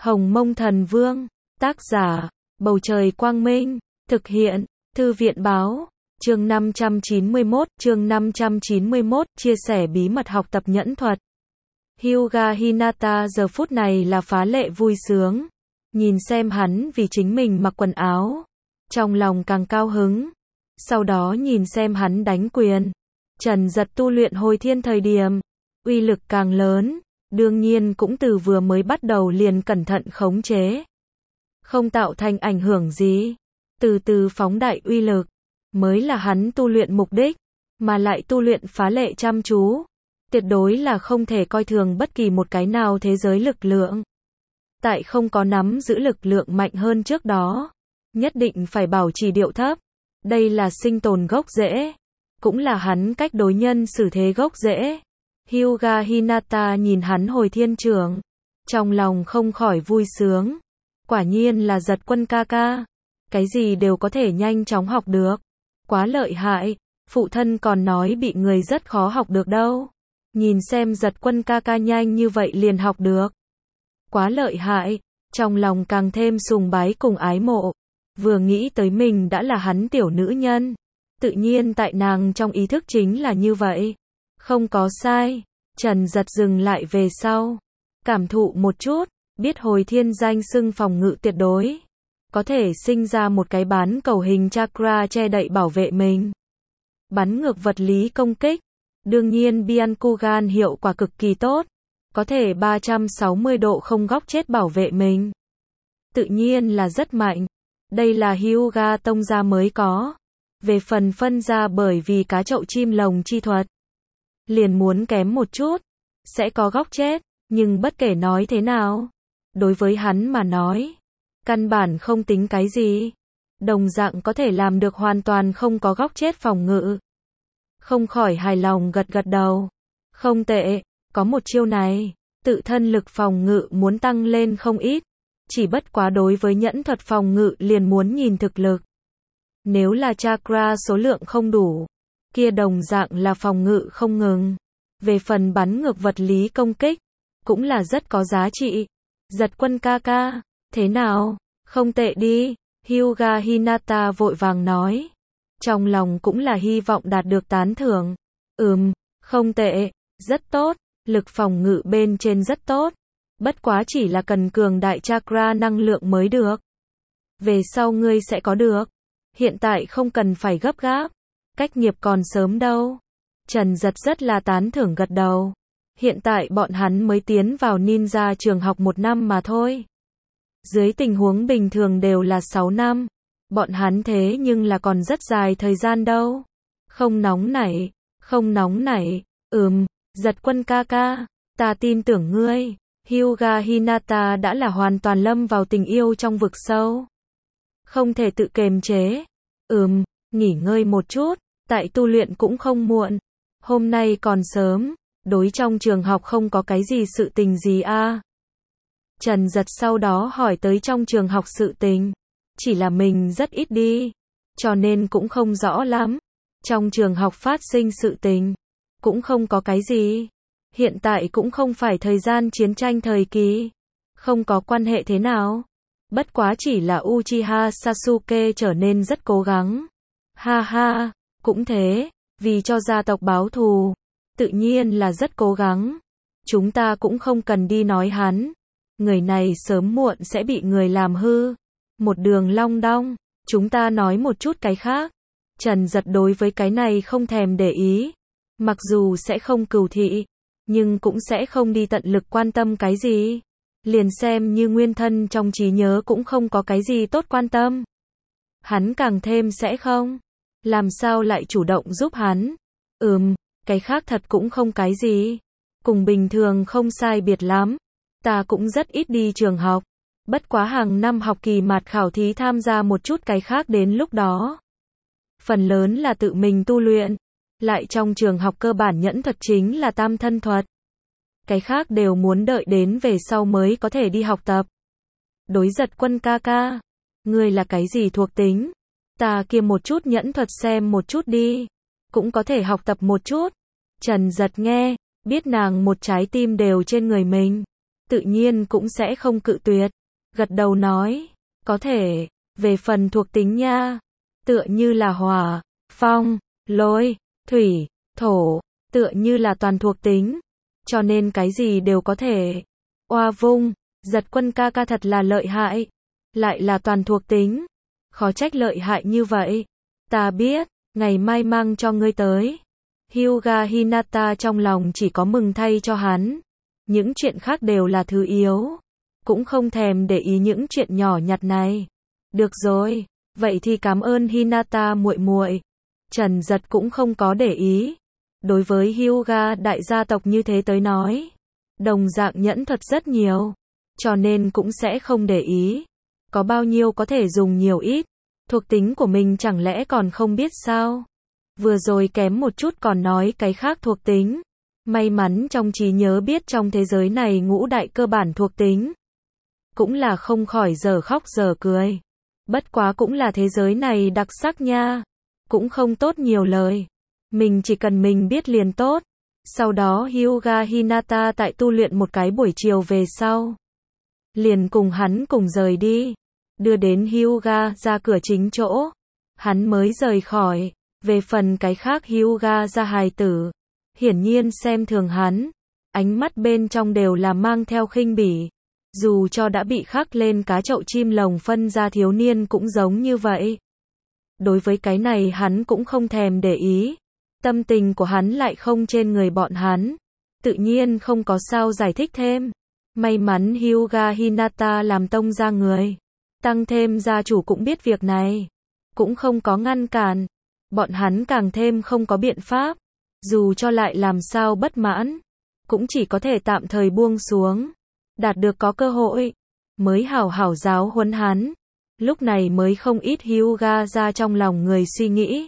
Hồng Mông Thần Vương, tác giả, Bầu Trời Quang Minh, thực hiện, Thư viện Báo, chương 591, chia sẻ bí mật học tập nhẫn thuật. Hyuga Hinata giờ phút này là phá lệ vui sướng, nhìn xem hắn vì chính mình mặc quần áo, trong lòng càng cao hứng, sau đó nhìn xem hắn đánh quyền, Trần Giật tu luyện hồi thiên thời điểm, uy lực càng lớn, đương nhiên cũng từ vừa mới bắt đầu liền cẩn thận khống chế, không tạo thành ảnh hưởng gì, từ từ phóng đại uy lực, mới là hắn tu luyện mục đích, mà lại tu luyện phá lệ chăm chú, tuyệt đối là không thể coi thường bất kỳ một cái nào thế giới lực lượng. Tại không có nắm giữ lực lượng mạnh hơn trước đó, nhất định phải bảo trì điệu thấp, đây là sinh tồn gốc rễ, cũng là hắn cách đối nhân xử thế gốc rễ. Hyuga Hinata nhìn hắn hồi thiên trưởng, trong lòng không khỏi vui sướng, quả nhiên là Giật Quân ca ca, cái gì đều có thể nhanh chóng học được, quá lợi hại, phụ thân còn nói bị người rất khó học được đâu, nhìn xem Giật Quân ca ca nhanh như vậy liền học được, quá lợi hại, trong lòng càng thêm sùng bái cùng ái mộ, vừa nghĩ tới mình đã là hắn tiểu nữ nhân, tự nhiên tại nàng trong ý thức chính là như vậy, không có sai. Trần Giật dừng lại về sau, cảm thụ một chút, biết hồi thiên danh xưng phòng ngự tuyệt đối, có thể sinh ra một cái bán cầu hình chakra che đậy bảo vệ mình, bắn ngược vật lý công kích, đương nhiên Byakugan hiệu quả cực kỳ tốt, có thể 360 độ không góc chết bảo vệ mình, tự nhiên là rất mạnh, đây là Hyuga tông gia mới có, về phần phân ra bởi vì cá chậu chim lồng chi thuật, liền muốn kém một chút, sẽ có góc chết, nhưng bất kể nói thế nào, đối với hắn mà nói, căn bản không tính cái gì, đồng dạng có thể làm được hoàn toàn không có góc chết phòng ngự. Không khỏi hài lòng gật gật đầu, không tệ, có một chiêu này, tự thân lực phòng ngự muốn tăng lên không ít, chỉ bất quá đối với nhẫn thuật phòng ngự liền muốn nhìn thực lực. Nếu là chakra số lượng không đủ, kia đồng dạng là phòng ngự không ngừng. Về phần bắn ngược vật lý công kích, cũng là rất có giá trị. Giật Quân ca ca, thế nào? Không tệ đi, Hyuga Hinata vội vàng nói. Trong lòng cũng là hy vọng đạt được tán thưởng. Không tệ, rất tốt, lực phòng ngự bên trên rất tốt. Bất quá chỉ là cần cường đại chakra năng lượng mới được. Về sau ngươi sẽ có được. Hiện tại không cần phải gấp gáp. Cách nghiệp còn sớm đâu. Trần Giật rất là tán thưởng gật đầu. Hiện tại bọn hắn mới tiến vào ninja trường học 1 năm mà thôi. Dưới tình huống bình thường đều là 6 năm. Bọn hắn thế nhưng là còn rất dài thời gian đâu. Không nóng nảy, không nóng nảy. Giật Quân ca ca, ta tin tưởng ngươi. Hyuga Hinata đã là hoàn toàn lâm vào tình yêu trong vực sâu. Không thể tự kiềm chế. Nghỉ ngơi một chút, tại tu luyện cũng không muộn. Hôm nay còn sớm, đối trong trường học không có cái gì sự tình gì à? Trần Giật sau đó hỏi tới trong trường học sự tình. Chỉ là mình rất ít đi, cho nên cũng không rõ lắm. Trong trường học phát sinh sự tình, cũng không có cái gì. Hiện tại cũng không phải thời gian chiến tranh thời kỳ. Không có quan hệ thế nào. Bất quá chỉ là Uchiha Sasuke trở nên rất cố gắng. Ha ha, cũng thế, vì cho gia tộc báo thù, tự nhiên là rất cố gắng. Chúng ta cũng không cần đi nói hắn, người này sớm muộn sẽ bị người làm hư. Một đường long đong, chúng ta nói một chút cái khác. Trần Giật đối với cái này không thèm để ý, mặc dù sẽ không cừu thị, nhưng cũng sẽ không đi tận lực quan tâm cái gì. Liền xem như nguyên thân trong trí nhớ cũng không có cái gì tốt quan tâm. Hắn càng thêm sẽ không. Làm sao lại chủ động giúp hắn? Cái khác thật cũng không cái gì. Cùng bình thường không sai biệt lắm. Ta cũng rất ít đi trường học. Bất quá hàng năm học kỳ mạt khảo thí tham gia một chút cái khác đến lúc đó. Phần lớn là tự mình tu luyện. Lại trong trường học cơ bản nhẫn thuật chính là tam thân thuật. Cái khác đều muốn đợi đến về sau mới có thể đi học tập. Đối Giật Quân ca ca, ngươi là cái gì thuộc tính? Ta kia một chút nhẫn thuật xem một chút đi, cũng có thể học tập một chút. Trần Giật nghe, biết nàng một trái tim đều trên người mình, tự nhiên cũng sẽ không cự tuyệt. Gật đầu nói, có thể, về phần thuộc tính nha, tựa như là hỏa, phong, lôi, thủy, thổ, tựa như là toàn thuộc tính, cho nên cái gì đều có thể. Oa vung, Giật Quân ca ca thật là lợi hại, lại là toàn thuộc tính, khó trách lợi hại như vậy. Ta biết, ngày mai mang cho ngươi tới. Hyuga Hinata trong lòng chỉ có mừng thay cho hắn, những chuyện khác đều là thứ yếu, cũng không thèm để ý những chuyện nhỏ nhặt này. Được rồi, vậy thì cảm ơn Hinata muội muội. Trần Giật cũng không có để ý. Đối với Hyuga đại gia tộc như thế tới nói, đồng dạng nhẫn thuật rất nhiều, cho nên cũng sẽ không để ý. Có bao nhiêu có thể dùng nhiều ít, thuộc tính của mình chẳng lẽ còn không biết sao? Vừa rồi kém một chút còn nói cái khác thuộc tính. May mắn trong trí nhớ biết trong thế giới này ngũ đại cơ bản thuộc tính. Cũng là không khỏi giờ khóc giờ cười. Bất quá cũng là thế giới này đặc sắc nha. Cũng không tốt nhiều lời. Mình chỉ cần mình biết liền tốt. Sau đó Hyuga Hinata tại tu luyện một cái buổi chiều về sau, liền cùng hắn cùng rời đi. Đưa đến Hyuga ra cửa chính chỗ, hắn mới rời khỏi. Về phần cái khác Hyuga ra hài tử, hiển nhiên xem thường hắn, ánh mắt bên trong đều là mang theo khinh bỉ. Dù cho đã bị khắc lên cá chậu chim lồng phân ra thiếu niên cũng giống như vậy. Đối với cái này hắn cũng không thèm để ý. Tâm tình của hắn lại không trên người bọn hắn, tự nhiên không có sao giải thích thêm. May mắn Hyuga Hinata làm tông ra người, tăng thêm gia chủ cũng biết việc này, cũng không có ngăn cản. Bọn hắn càng thêm không có biện pháp, dù cho lại làm sao bất mãn, cũng chỉ có thể tạm thời buông xuống, đạt được có cơ hội, mới hảo hảo giáo huấn hắn. Lúc này mới không ít Hyuga ra trong lòng người suy nghĩ.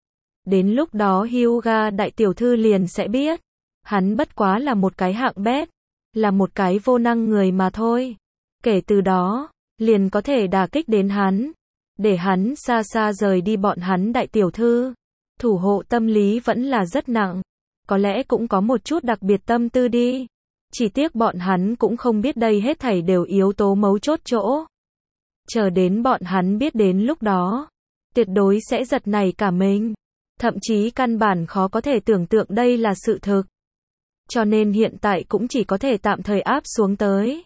Đến lúc đó Hyuga đại tiểu thư liền sẽ biết, hắn bất quá là một cái hạng bét, là một cái vô năng người mà thôi. Kể từ đó, liền có thể đả kích đến hắn, để hắn xa xa rời đi bọn hắn đại tiểu thư. Thủ hộ tâm lý vẫn là rất nặng, có lẽ cũng có một chút đặc biệt tâm tư đi. Chỉ tiếc bọn hắn cũng không biết đây hết thảy đều yếu tố mấu chốt chỗ. Chờ đến bọn hắn biết đến lúc đó, tuyệt đối sẽ giật nảy cả mình. Thậm chí căn bản khó có thể tưởng tượng đây là sự thực. Cho nên hiện tại cũng chỉ có thể tạm thời áp xuống tới.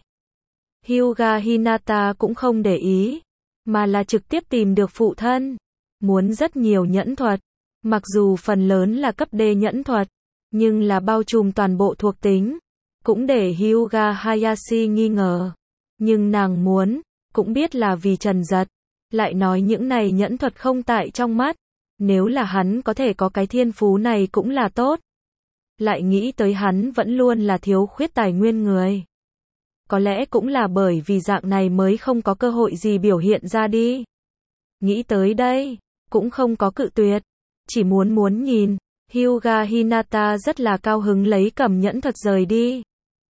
Hyuga Hinata cũng không để ý, mà là trực tiếp tìm được phụ thân. Muốn rất nhiều nhẫn thuật, mặc dù phần lớn là cấp D nhẫn thuật, nhưng là bao trùm toàn bộ thuộc tính, cũng để Hyuga Hayashi nghi ngờ. Nhưng nàng muốn, cũng biết là vì Trần Giật, lại nói những này nhẫn thuật không tại trong mắt. Nếu là hắn có thể có cái thiên phú này cũng là tốt. Lại nghĩ tới hắn vẫn luôn là thiếu khuyết tài nguyên người. Có lẽ cũng là bởi vì dạng này mới không có cơ hội gì biểu hiện ra đi. Nghĩ tới đây, cũng không có cự tuyệt, chỉ muốn nhìn. Hyuga Hinata rất là cao hứng lấy cầm nhẫn thuật rời đi.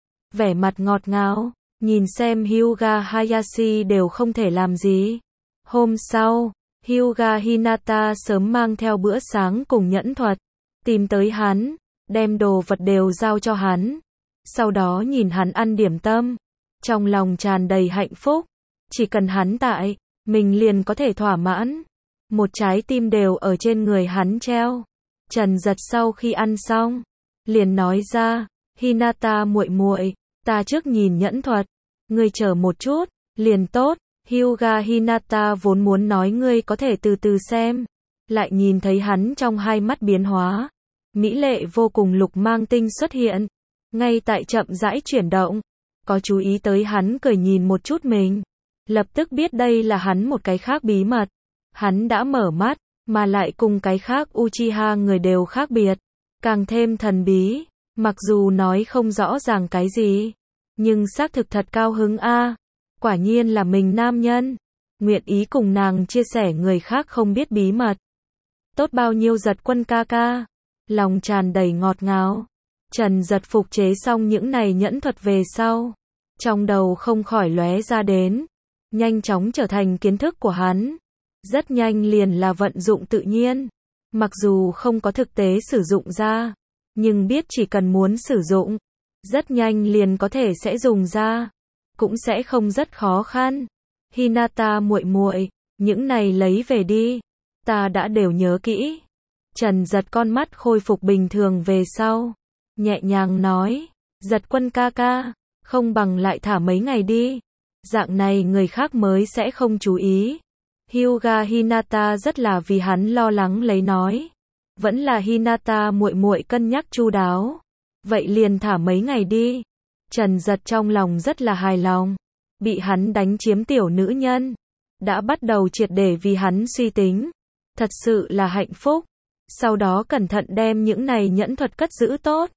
Vẻ mặt ngọt ngào, nhìn xem Hyuga Hayashi đều không thể làm gì. Hôm sau, Hyuga Hinata sớm mang theo bữa sáng cùng nhẫn thuật, tìm tới hắn, đem đồ vật đều giao cho hắn. Sau đó nhìn hắn ăn điểm tâm, trong lòng tràn đầy hạnh phúc, chỉ cần hắn tại, mình liền có thể thỏa mãn. Một trái tim đều ở trên người hắn treo. Trần Giật sau khi ăn xong, liền nói ra, Hinata muội muội, ta trước nhìn nhẫn thuật, ngươi chờ một chút, liền tốt. Hyuga Hinata vốn muốn nói ngươi có thể từ từ xem, lại nhìn thấy hắn trong hai mắt biến hóa, mỹ lệ vô cùng lục mang tinh xuất hiện, ngay tại chậm rãi chuyển động, có chú ý tới hắn cười nhìn một chút mình, lập tức biết đây là hắn một cái khác bí mật, hắn đã mở mắt, mà lại cùng cái khác Uchiha người đều khác biệt, càng thêm thần bí, mặc dù nói không rõ ràng cái gì, nhưng xác thực thật cao hứng a. Quả nhiên là mình nam nhân, nguyện ý cùng nàng chia sẻ người khác không biết bí mật. Tốt bao nhiêu Giật Quân ca ca, lòng tràn đầy ngọt ngào. Trần Giật phục chế xong những này nhẫn thuật về sau, trong đầu không khỏi lóe ra đến, nhanh chóng trở thành kiến thức của hắn. Rất nhanh liền là vận dụng tự nhiên, mặc dù không có thực tế sử dụng ra, nhưng biết chỉ cần muốn sử dụng, rất nhanh liền có thể sẽ dùng ra, cũng sẽ không rất khó khăn. Hinata muội muội, những này lấy về đi, ta đã đều nhớ kỹ. Trần Giật con mắt khôi phục bình thường về sau, nhẹ nhàng nói, Giật Quân ca ca, không bằng lại thả mấy ngày đi, dạng này người khác mới sẽ không chú ý. Hyuga Hinata rất là vì hắn lo lắng lấy nói, vẫn là Hinata muội muội cân nhắc chu đáo, vậy liền thả mấy ngày đi. Trần Giật trong lòng rất là hài lòng, bị hắn đánh chiếm tiểu nữ nhân, đã bắt đầu triệt để vì hắn suy tính, thật sự là hạnh phúc. Sau đó cẩn thận đem những này nhẫn thuật cất giữ tốt,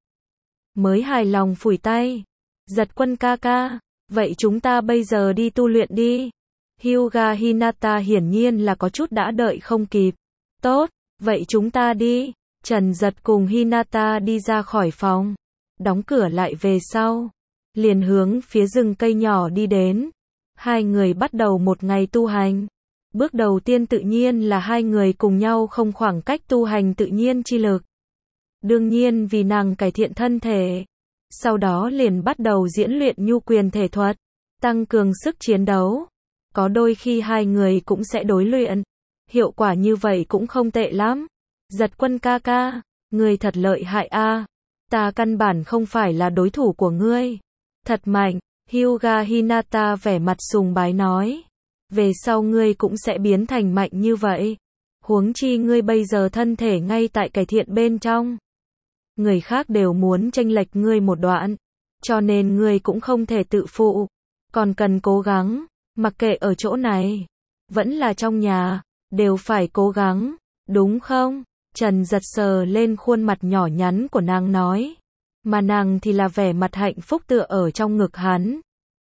mới hài lòng phủi tay. Giật Quân ca ca, vậy chúng ta bây giờ đi tu luyện đi. Hyuga Hinata hiển nhiên là có chút đã đợi không kịp. Tốt, vậy chúng ta đi. Trần Giật cùng Hinata đi ra khỏi phòng, đóng cửa lại về sau, liền hướng phía rừng cây nhỏ đi đến. Hai người bắt đầu một ngày tu hành. Bước đầu tiên tự nhiên là hai người cùng nhau không khoảng cách tu hành tự nhiên chi lực. Đương nhiên vì nàng cải thiện thân thể. Sau đó liền bắt đầu diễn luyện nhu quyền thể thuật, tăng cường sức chiến đấu. Có đôi khi hai người cũng sẽ đối luyện. Hiệu quả như vậy cũng không tệ lắm. Giật Quân ca ca, ngươi thật lợi hại a. Ta căn bản không phải là đối thủ của ngươi. Thật mạnh, Hyuga Hinata vẻ mặt sùng bái nói. Về sau ngươi cũng sẽ biến thành mạnh như vậy. Huống chi ngươi bây giờ thân thể ngay tại cải thiện bên trong. Người khác đều muốn chênh lệch ngươi một đoạn, cho nên ngươi cũng không thể tự phụ, còn cần cố gắng, mặc kệ ở chỗ này, vẫn là trong nhà, đều phải cố gắng, đúng không? Trần Giật sờ lên khuôn mặt nhỏ nhắn của nàng nói, mà nàng thì là vẻ mặt hạnh phúc tựa ở trong ngực hắn.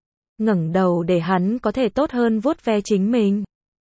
Ngẩng đầu để hắn có thể tốt hơn vuốt ve chính mình.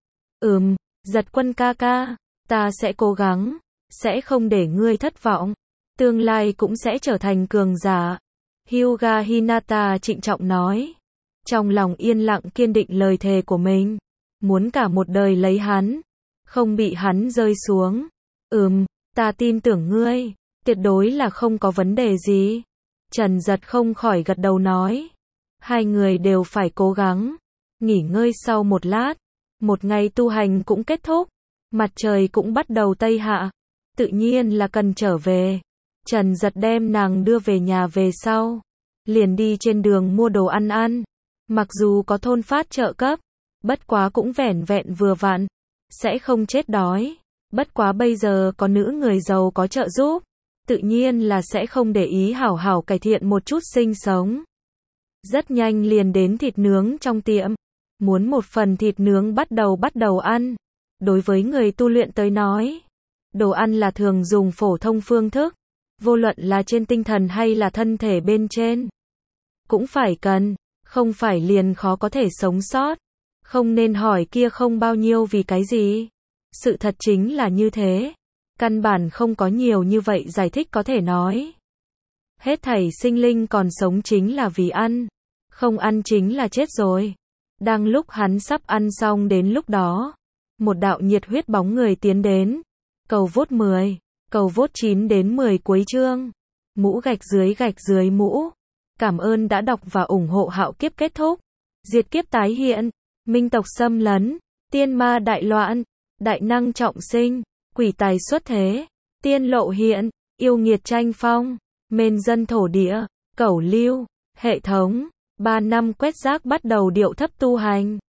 Giật Quân ca ca, ta sẽ cố gắng, sẽ không để ngươi thất vọng, tương lai cũng sẽ trở thành cường giả. Hyuga Hinata trịnh trọng nói, trong lòng yên lặng kiên định lời thề của mình, muốn cả một đời lấy hắn, không bị hắn rơi xuống. Ta tin tưởng ngươi, tuyệt đối là không có vấn đề gì. Trần Giật không khỏi gật đầu nói. Hai người đều phải cố gắng. Nghỉ ngơi sau một lát, một ngày tu hành cũng kết thúc, mặt trời cũng bắt đầu tây hạ, tự nhiên là cần trở về. Trần Giật đem nàng đưa về nhà về sau, liền đi trên đường mua đồ ăn ăn. Mặc dù có thôn phát trợ cấp, bất quá cũng vẻn vẹn vừa vặn, sẽ không chết đói. Bất quá bây giờ có nữ người giàu có trợ giúp, tự nhiên là sẽ không để ý hảo hảo cải thiện một chút sinh sống. Rất nhanh liền đến thịt nướng trong tiệm, muốn một phần thịt nướng bắt đầu ăn. Đối với người tu luyện tới nói, đồ ăn là thường dùng phổ thông phương thức, vô luận là trên tinh thần hay là thân thể bên trên, cũng phải cần, không phải liền khó có thể sống sót. Không nên hỏi kia không bao nhiêu vì cái gì. Sự thật chính là như thế. Căn bản không có nhiều như vậy giải thích có thể nói. Hết thảy sinh linh còn sống chính là vì ăn, không ăn chính là chết rồi. Đang lúc hắn sắp ăn xong đến lúc đó, một đạo nhiệt huyết bóng người tiến đến. Cầu vote 10, cầu vote 9 đến 10 cuối chương. Mũ gạch dưới mũ. Cảm ơn đã đọc và ủng hộ Hạo Kiếp kết thúc. Diệt kiếp tái hiện, minh tộc xâm lấn, tiên ma đại loạn, đại năng trọng sinh, quỷ tài xuất thế, tiên lộ hiện, yêu nghiệt tranh phong, mên dân thổ địa, cẩu lưu, hệ thống. 3 năm quét rác bắt đầu điệu thấp tu hành.